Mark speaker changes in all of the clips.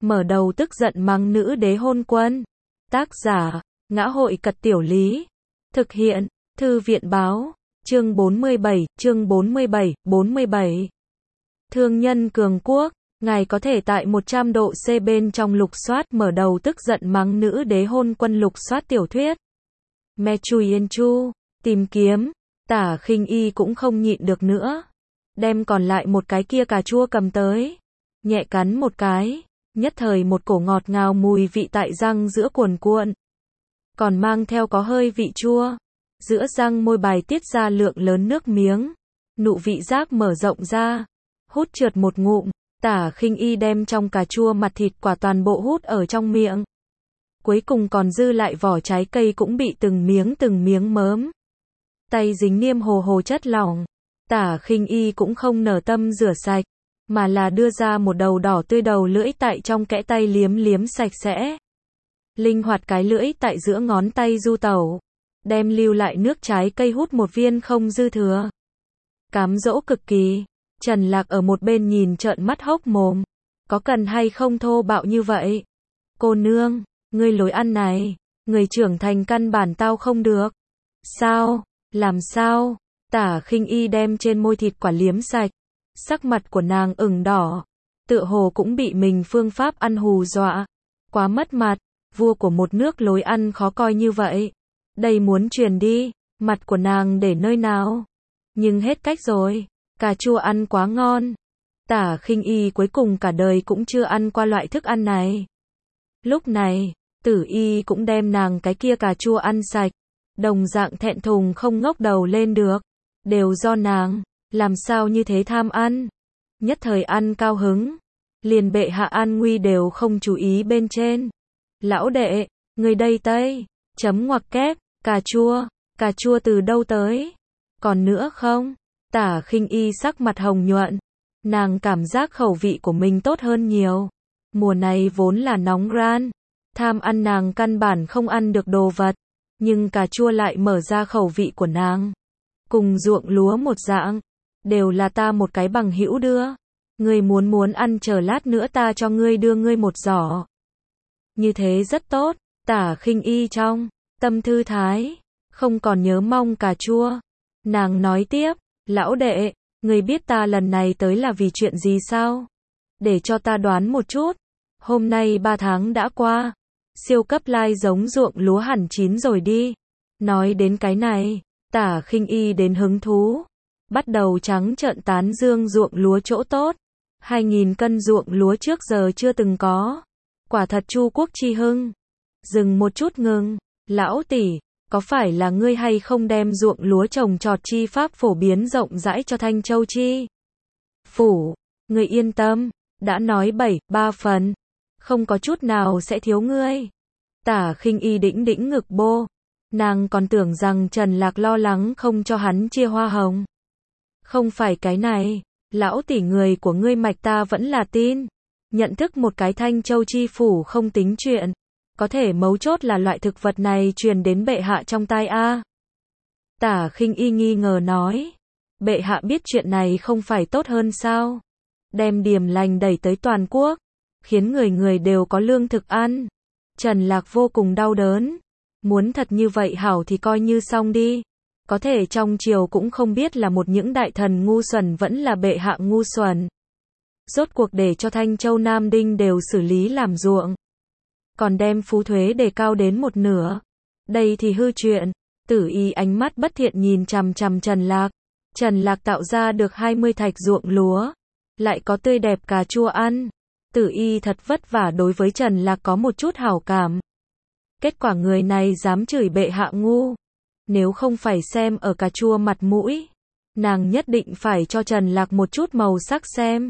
Speaker 1: mở đầu tức giận mắng nữ đế hôn quân. Tác giả, Ngã hội Cật Tiểu Lý. Thực hiện, Thư viện báo, chương 47, 47. Thương nhân cường quốc, ngài có thể tại 100 độ C bên trong lục soát mở đầu tức giận mắng nữ đế hôn quân lục soát tiểu thuyết. Me Chui Yên Chu, tìm kiếm, Tả Khinh Y cũng không nhịn được nữa. Đem còn lại một cái kia cà chua cầm tới. Nhẹ cắn một cái, nhất thời một cổ ngọt ngào mùi vị tại răng giữa cuồn cuộn. Còn mang theo có hơi vị chua. Giữa răng môi bài tiết ra lượng lớn nước miếng. Nụ vị giác mở rộng ra. Hút trượt một ngụm, Tả Khinh Y đem trong cà chua mặt thịt quả toàn bộ hút ở trong miệng. Cuối cùng còn dư lại vỏ trái cây cũng bị từng miếng mớm. Tay dính niêm hồ hồ chất lỏng. Tả Khinh Y cũng không nở tâm rửa sạch, mà là đưa ra một đầu đỏ tươi đầu lưỡi tại trong kẽ tay liếm sạch sẽ. Linh hoạt cái lưỡi tại giữa ngón tay du tẩu, đem lưu lại nước trái cây hút một viên không dư thừa. Cám dỗ cực kỳ, Trần Lạc ở một bên nhìn trợn mắt hốc mồm. Có cần hay không thô bạo như vậy? Cô nương, ngươi lối ăn này, người trưởng thành căn bản tao không được. Sao? Làm sao? Tả Khinh Y đem trên môi thịt quả liếm sạch. Sắc mặt của nàng ửng đỏ. Tựa hồ cũng bị mình phương pháp ăn hù dọa. Quá mất mặt, vua của một nước lối ăn khó coi như vậy. Đây muốn truyền đi, mặt của nàng để nơi nào? Nhưng hết cách rồi, cà chua ăn quá ngon. Tả Khinh Y cuối cùng cả đời cũng chưa ăn qua loại thức ăn này. Lúc này, Tử Y cũng đem nàng cái kia cà chua ăn sạch. Đồng dạng thẹn thùng không ngóc đầu lên được. Đều do nàng, làm sao như thế tham ăn. Nhất thời ăn cao hứng. Liền bệ hạ an nguy đều không chú ý bên trên. Lão đệ, người đây tây, chấm ngoặc kép, cà chua từ đâu tới? Còn nữa không? Tả Khinh Y sắc mặt hồng nhuận. Nàng cảm giác khẩu vị của mình tốt hơn nhiều. Mùa này vốn là nóng ran. Tham ăn nàng căn bản không ăn được đồ vật. Nhưng cà chua lại mở ra khẩu vị của nàng. Cùng ruộng lúa một dạng. Đều là ta một cái bằng hữu đưa. Ngươi muốn ăn chờ lát nữa ta cho ngươi đưa ngươi một giỏ. Như thế rất tốt. Tả Khinh Y trong tâm thư thái. Không còn nhớ mong cà chua. Nàng nói tiếp. Lão đệ, ngươi biết ta lần này tới là vì chuyện gì sao? Để cho ta đoán một chút. Hôm nay 3 tháng đã qua. Siêu cấp lai giống ruộng lúa hẳn chín rồi đi. Nói đến cái này, Tả Khinh Y đến hứng thú. Bắt đầu trắng trợn tán dương ruộng lúa chỗ tốt. 2.000 cân ruộng lúa trước giờ chưa từng có. Quả thật chu quốc chi hưng. Dừng một chút ngừng. Lão tỷ, có phải là ngươi hay không đem ruộng lúa trồng trọt chi pháp phổ biến rộng rãi cho Thanh Châu chi phủ? Ngươi yên tâm, đã nói 7/3 phần. Không có chút nào sẽ thiếu ngươi. Tả Khinh Y đĩnh ngực bô. Nàng còn tưởng rằng Trần Lạc lo lắng không cho hắn chia hoa hồng. Không phải cái này, lão tỷ người của ngươi mạch ta vẫn là tin. Nhận thức một cái Thanh Châu chi phủ không tính chuyện. Có thể mấu chốt là loại thực vật này truyền đến bệ hạ trong tai a. Tả Khinh Y nghi ngờ nói. Bệ hạ biết chuyện này không phải tốt hơn sao? Đem điềm lành đẩy tới toàn quốc. Khiến người đều có lương thực ăn. Trần Lạc vô cùng đau đớn. Muốn thật như vậy hảo thì coi như xong đi. Có thể trong triều cũng không biết là một những đại thần ngu xuẩn vẫn là bệ hạ ngu xuẩn. Rốt cuộc để cho Thanh Châu Nam Đinh đều xử lý làm ruộng. Còn đem phú thuế đề cao đến 1/2. Đây thì hư chuyện. Tử Y ánh mắt bất thiện nhìn chằm Trần Lạc. Trần Lạc tạo ra được 20 thạch ruộng lúa. Lại có tươi đẹp cà chua ăn. Tử Y thật vất vả đối với Trần Lạc có một chút hảo cảm. Kết quả người này dám chửi bệ hạ ngu. Nếu không phải xem ở cà chua mặt mũi, nàng nhất định phải cho Trần Lạc một chút màu sắc xem.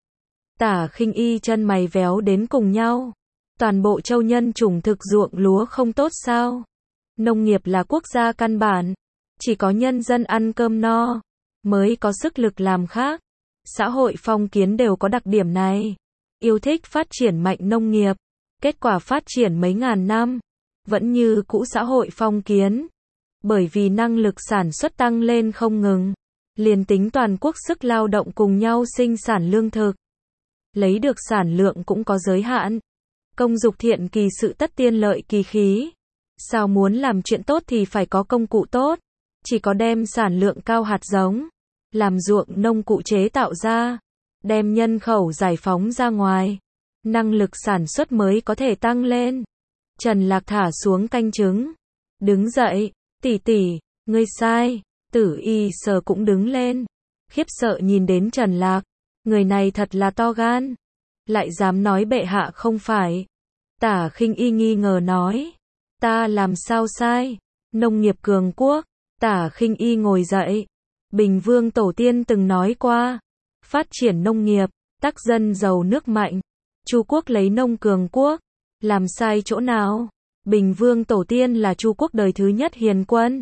Speaker 1: Tả Khinh Y chân mày véo đến cùng nhau. Toàn bộ châu nhân chủng thực ruộng lúa không tốt sao? Nông nghiệp là quốc gia căn bản. Chỉ có nhân dân ăn cơm no, mới có sức lực làm khác. Xã hội phong kiến đều có đặc điểm này. Yêu thích phát triển mạnh nông nghiệp. Kết quả phát triển mấy ngàn năm. Vẫn như cũ xã hội phong kiến. Bởi vì năng lực sản xuất tăng lên không ngừng. Liền tính toàn quốc sức lao động cùng nhau sinh sản lương thực. lấy được sản lượng cũng có giới hạn. Công dục thiện kỳ sự tất tiên lợi kỳ khí. Sao muốn làm chuyện tốt thì phải có công cụ tốt. Chỉ có đem sản lượng cao hạt giống, làm ruộng nông cụ chế tạo ra, đem nhân khẩu giải phóng ra ngoài, năng lực sản xuất mới có thể tăng lên. Trần Lạc thả xuống canh trứng, đứng dậy, tỷ tỷ, ngươi sai. Tử Y Sờ cũng đứng lên, khiếp sợ nhìn đến Trần Lạc, người này thật là to gan, lại dám nói bệ hạ không phải. Tả Khinh Y nghi ngờ nói, ta làm sao sai? Nông nghiệp cường quốc. Tả Khinh Y ngồi dậy, Bình Vương tổ tiên từng nói qua, phát triển nông nghiệp, tác dân giàu nước mạnh. Chu quốc lấy nông cường quốc, làm sai chỗ nào? Bình Vương tổ tiên là Chu quốc đời thứ nhất hiền quân.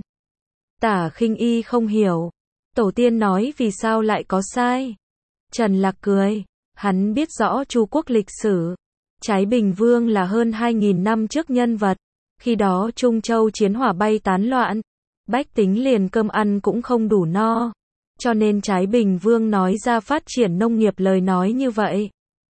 Speaker 1: Tả Khinh Y không hiểu, tổ tiên nói vì sao lại có sai? Trần Lạc cười, hắn biết rõ Chu quốc lịch sử. Trái Bình Vương là hơn 2.000 năm trước nhân vật, khi đó Trung Châu chiến hỏa bay tán loạn, bách tính liền cơm ăn cũng không đủ no, cho nên Trái Bình Vương nói ra phát triển nông nghiệp lời nói như vậy.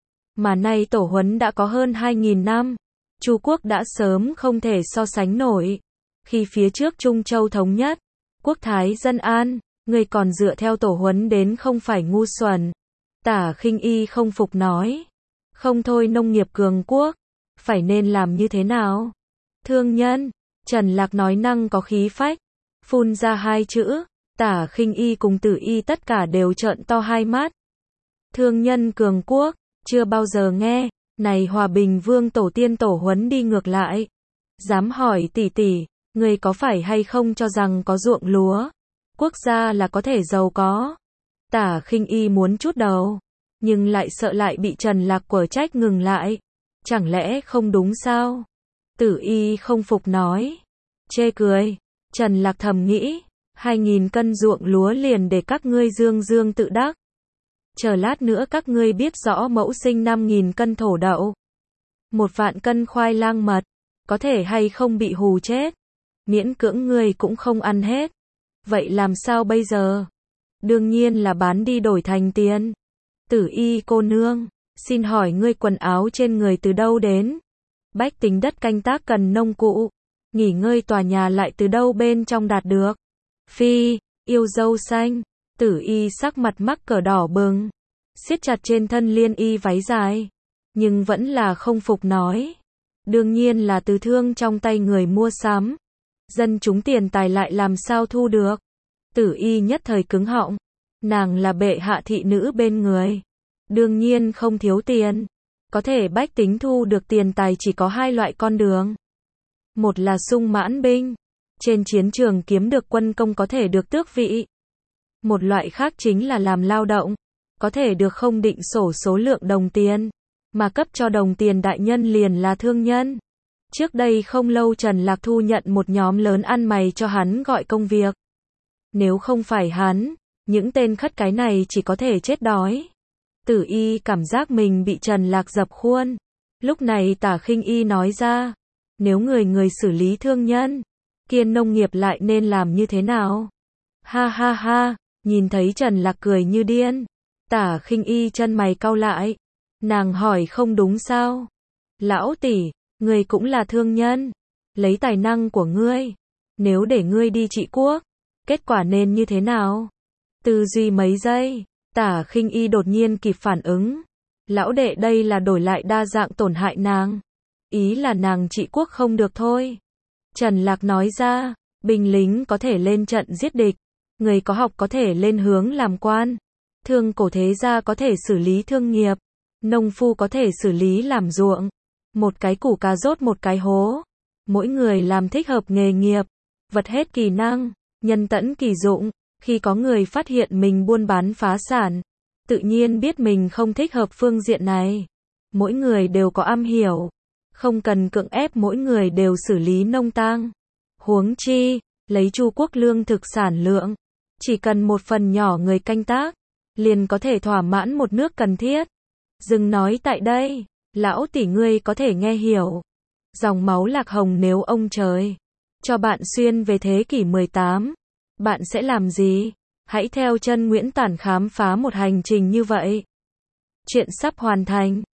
Speaker 1: Mà nay tổ huấn đã có hơn 2.000 năm, Chu quốc đã sớm không thể so sánh nổi. Khi phía trước Trung Châu thống nhất, quốc thái dân an, người còn dựa theo tổ huấn đến không phải ngu xuẩn. Tả Khinh Y không phục nói, không thôi nông nghiệp cường quốc, phải nên làm như thế nào? Thương nhân. Trần Lạc nói năng có khí phách, phun ra hai chữ. Tả Khinh Y cùng Tử Y tất cả đều trợn to hai mắt. Thương nhân cường quốc, chưa bao giờ nghe. Này Hòa Bình Vương tổ tiên tổ huấn đi ngược lại. Dám hỏi tỷ tỷ, người có phải hay không cho rằng có ruộng lúa, quốc gia là có thể giàu có? Tả Khinh Y muốn trút đầu, nhưng lại sợ lại bị Trần Lạc quở trách ngừng lại. Chẳng lẽ không đúng sao? Tử Y không phục nói. Chê cười. Trần Lạc thầm nghĩ, 2.000 cân ruộng lúa liền để các ngươi dương dương tự đắc. Chờ lát nữa các ngươi biết rõ mẫu sinh 5.000 cân thổ đậu, 1.000.000 cân khoai lang mật, có thể hay không bị hù chết. Miễn cưỡng ngươi cũng không ăn hết. Vậy làm sao bây giờ? Đương nhiên là bán đi đổi thành tiền. Tử Y cô nương, xin hỏi ngươi quần áo trên người từ đâu đến? Bách tính đất canh tác cần nông cụ, nghỉ ngơi tòa nhà lại từ đâu bên trong đạt được? Phi, yêu dâu xanh. Tử Y sắc mặt mắc cỡ đỏ bừng, siết chặt trên thân liên y váy dài, nhưng vẫn là không phục nói. Đương nhiên là từ thương trong tay người mua sắm. Dân chúng tiền tài lại làm sao thu được? Tử Y nhất thời cứng họng. Nàng là bệ hạ thị nữ bên người, đương nhiên không thiếu tiền. Có thể bách tính thu được tiền tài chỉ có hai loại con đường. Một là sung mãn binh, trên chiến trường kiếm được quân công có thể được tước vị. Một loại khác chính là làm lao động, có thể được không định sổ số lượng đồng tiền, mà cấp cho đồng tiền đại nhân liền là thương nhân. Trước đây không lâu Trần Lạc thu nhận một nhóm lớn ăn mày cho hắn gọi công việc. Nếu không phải hắn, những tên khất cái này chỉ có thể chết đói. Tử Y cảm giác mình bị Trần Lạc dập khuôn. Lúc này Tả Khinh Y nói ra, nếu người xử lý thương nhân, kiên nông nghiệp lại nên làm như thế nào? Ha ha ha, nhìn thấy Trần Lạc cười như điên. Tả Khinh Y chân mày cau lại. Nàng hỏi không đúng sao? Lão tỷ, ngươi cũng là thương nhân. Lấy tài năng của ngươi, nếu để ngươi đi trị quốc, kết quả nên như thế nào? Tư duy mấy giây, Tả Khinh Y đột nhiên kịp phản ứng. Lão đệ đây là đổi lại đa dạng tổn hại nàng. Ý là nàng trị quốc không được thôi. Trần Lạc nói ra, binh lính có thể lên trận giết địch, người có học có thể lên hướng làm quan, thương cổ thế gia có thể xử lý thương nghiệp, nông phu có thể xử lý làm ruộng. Một cái củ cà rốt một cái hố. Mỗi người làm thích hợp nghề nghiệp, vật hết kỳ năng, nhân tẫn kỳ dụng. Khi có người phát hiện mình buôn bán phá sản, tự nhiên biết mình không thích hợp phương diện này. Mỗi người đều có am hiểu, không cần cưỡng ép mỗi người đều xử lý nông tang. Huống chi, lấy Chu quốc lương thực sản lượng, chỉ cần một phần nhỏ người canh tác, liền có thể thỏa mãn một nước cần thiết. Dừng nói tại đây, lão tỷ ngươi có thể nghe hiểu. Dòng máu Lạc Hồng nếu ông trời cho bạn xuyên về thế kỷ 18, bạn sẽ làm gì? Hãy theo chân Nguyễn Tản khám phá một hành trình như vậy. Chuyện sắp hoàn thành.